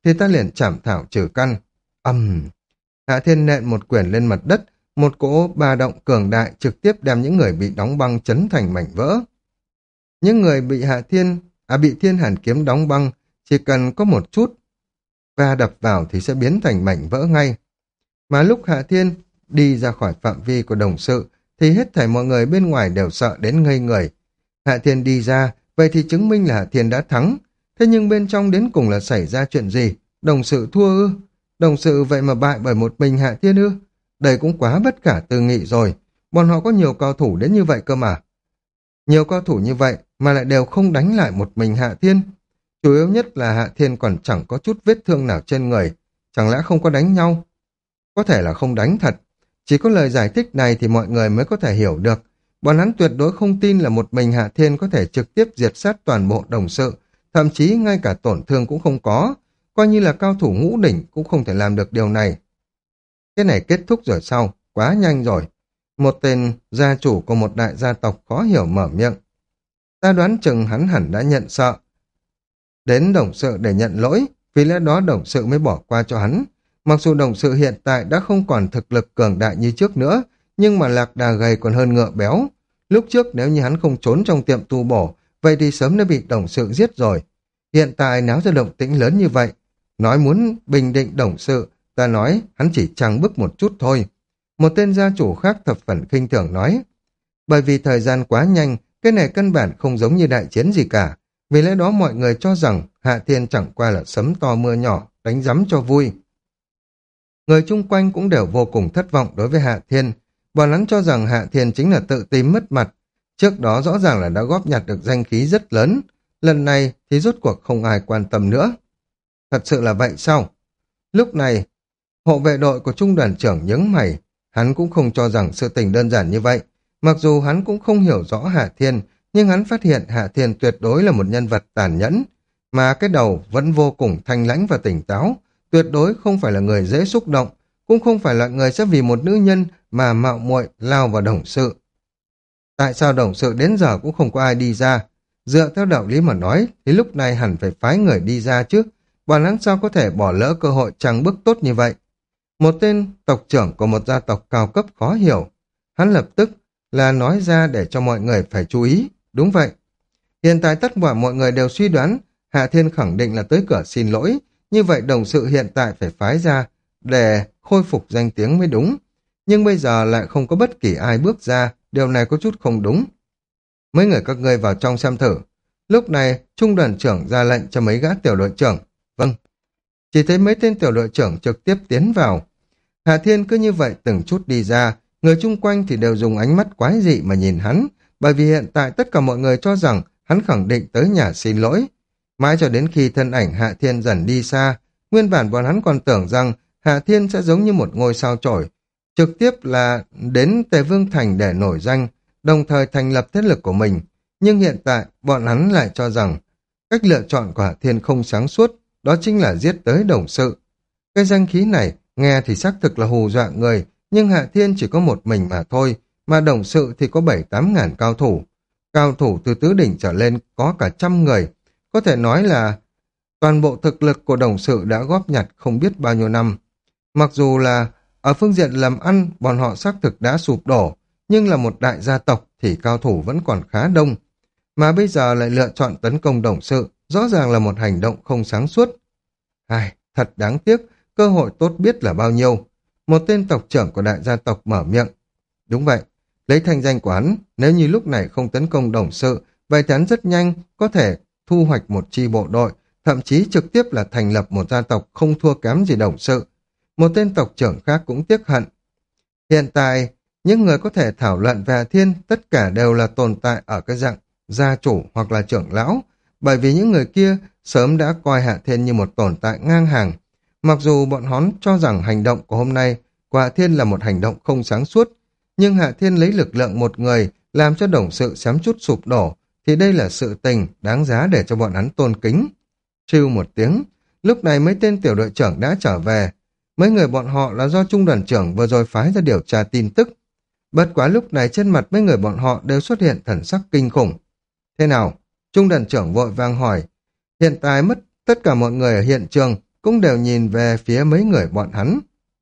thì ta liền chảm thảo trừ căn. Ầm! Hạ Thiên nện một quyền lên mặt đất, một cỗ ba động cường đại trực tiếp đem những người bị đóng băng chấn thành mảnh vỡ. Những người bị Hạ Thiên, à bị Thiên Hàn kiếm đóng băng, chỉ cần có một chút va đập vào thì sẽ biến thành mảnh vỡ ngay. Mà lúc Hạ Thiên đi ra khỏi phạm vi của đồng sự, thì hết thảy mọi người bên ngoài đều sợ đến ngây người. Hạ Thiên đi ra, vậy thì chứng minh là Hạ Thiên đã thắng. Thế nhưng bên trong đến cùng là xảy ra chuyện gì? Đồng sự thua ư? Đồng sự vậy mà bại bởi một mình Hạ Thiên ư? Đây cũng quá bất khả tư nghị rồi. Bọn họ có nhiều cao thủ đến như vậy cơ mà. Nhiều cao thủ như vậy mà lại đều không đánh lại một mình Hạ Thiên. Chủ yếu nhất là Hạ Thiên còn chẳng có chút vết thương nào trên người. Chẳng lẽ không có đánh nhau? Có thể là không đánh thật. Chỉ có lời giải thích này thì mọi người mới có thể hiểu được. Bọn hắn tuyệt đối không tin là một mình Hạ Thiên có thể trực tiếp diệt sát toàn bộ đồng sự, thậm chí ngay cả tổn thương cũng không có. Coi như là cao thủ ngũ đỉnh cũng không thể làm được điều này. Cái này kết thúc rồi sao? Quá nhanh rồi. Một tên gia chủ của một đại gia tộc khó hiểu mở miệng. Ta đoán chừng hắn hẳn đã nhận sợ. Đến đồng sự để nhận lỗi, vì lẽ đó đồng sự mới bỏ qua cho hắn. Mặc dù đồng sự hiện tại đã không còn thực lực cường đại như trước nữa, nhưng mà lạc đà gầy còn hơn ngựa béo. Lúc trước nếu như hắn không trốn trong tiệm tu bổ, vậy thì sớm đã bị đồng sự giết rồi. Hiện tại náo ra động tĩnh lớn như vậy, nói muốn bình định đồng sự, ta nói hắn chỉ trang bức một chút thôi. Một tên gia chủ khác thập phần khinh thường nói, bởi vì thời gian quá nhanh, cái này căn bản không giống như đại chiến gì cả. Vì lẽ đó mọi người cho rằng Hạ Thiên chẳng qua là sấm to mưa nhỏ, đánh giấm cho vui. Người chung quanh cũng đều vô cùng thất vọng đối với Hạ Thiên. Bọn hắn cho rằng Hạ Thiên chính là tự tìm mất mặt. Trước đó rõ ràng là đã góp nhặt được danh khí rất lớn. Lần này thì rốt cuộc không ai quan tâm nữa. Thật sự là vậy sao? Lúc này, hộ vệ đội của trung đoàn trưởng nhướng mày. Hắn cũng không cho rằng sự tình đơn giản như vậy. Mặc dù hắn cũng không hiểu rõ Hạ Thiên, nhưng hắn phát hiện Hạ Thiên tuyệt đối là một nhân vật tàn nhẫn. Mà cái đầu vẫn vô cùng thanh lãnh và tỉnh táo. Tuyệt đối không phải là người dễ xúc động, cũng không phải là người sẽ vì một nữ nhân mà mạo muội lao vào đồng sự. Tại sao đồng sự đến giờ cũng không có ai đi ra? Dựa theo đạo lý mà nói, thì lúc này hẳn phải phái người đi ra chứ. Bọn hắn sao có thể bỏ lỡ cơ hội trăng bước tốt như vậy? Một tên tộc trưởng của một gia tộc cao cấp khó hiểu. Hắn lập tức là nói ra để cho mọi người phải chú ý. Đúng vậy. Hiện tại tất cả mọi người đều suy đoán Hạ Thiên khẳng định là tới cửa xin lỗi. Như vậy đồng sự hiện tại phải phái ra để khôi phục danh tiếng mới đúng. Nhưng bây giờ lại không có bất kỳ ai bước ra, điều này có chút không đúng. Mấy người các ngươi vào trong xem thử. Lúc này, trung đoàn trưởng ra lệnh cho mấy gã tiểu đội trưởng. Vâng. Chỉ thấy mấy tên tiểu đội trưởng trực tiếp tiến vào. Hạ Thiên cứ như vậy từng chút đi ra, người chung quanh thì đều dùng ánh mắt quái dị mà nhìn hắn, bởi vì hiện tại tất cả mọi người cho rằng hắn khẳng định tới nhà xin lỗi. Mãi cho đến khi thân ảnh Hạ Thiên dần đi xa, nguyên bản bọn hắn còn tưởng rằng Hạ Thiên sẽ giống như một ngôi sao chổi, trực tiếp là đến Tề Vương Thành để nổi danh, đồng thời thành lập thế lực của mình. Nhưng hiện tại, bọn hắn lại cho rằng cách lựa chọn của Hạ Thiên không sáng suốt, đó chính là giết tới đồng sự. Cái danh khí này, nghe thì xác thực là hù dọa người, nhưng Hạ Thiên chỉ có một mình mà thôi, mà đồng sự thì có bảy tám ngàn cao thủ. Cao thủ từ tứ đỉnh trở lên có cả trăm người. Có thể nói là toàn bộ thực lực của đồng sự đã góp nhặt không biết bao nhiêu năm. Mặc dù là ở phương diện làm ăn, bọn họ xác thực đã sụp đổ, nhưng là một đại gia tộc thì cao thủ vẫn còn khá đông. Mà bây giờ lại lựa chọn tấn công đồng sự, rõ ràng là một hành động không sáng suốt. Ai, thật đáng tiếc, cơ hội tốt biết là bao nhiêu. Một tên tộc trưởng của đại gia tộc mở miệng. Đúng vậy, lấy thanh danh của hắn, nếu như lúc này không tấn công đồng sự, vậy thì hắn rất nhanh có thể thu hoạch một chi bộ đội, thậm chí trực tiếp là thành lập một gia tộc không thua kém gì đồng sự. Một tên tộc trưởng khác cũng tiếc hận. Hiện tại, những người có thể thảo luận về Hạ Thiên tất cả đều là tồn tại ở cái dạng gia chủ hoặc là trưởng lão, bởi vì những người kia sớm đã coi Hạ Thiên như một tồn tại ngang hàng. Mặc dù bọn hắn cho rằng hành động của hôm nay của Hạ Thiên là một hành động không sáng suốt, nhưng Hạ Thiên lấy lực lượng một người làm cho đồng sự xém chút sụp đổ, thì đây là sự tình đáng giá để cho bọn hắn tôn kính. Trêu một tiếng, lúc này mấy tên tiểu đội trưởng đã trở về. Mấy người bọn họ là do trung đoàn trưởng vừa rồi phái ra điều tra tin tức. Bất quá lúc này trên mặt mấy người bọn họ đều xuất hiện thần sắc kinh khủng. Thế nào? Trung đoàn trưởng vội vàng hỏi. Hiện tại mất tất cả mọi người ở hiện trường, cũng đều nhìn về phía mấy người bọn hắn.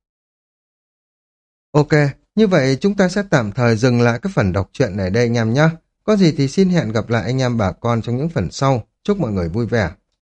Ok, như vậy chúng ta sẽ tạm thời dừng lại cái phần đọc truyện này đây anh em nhé. Có gì thì xin hẹn gặp lại anh em bà con trong những phần sau. Chúc mọi người vui vẻ.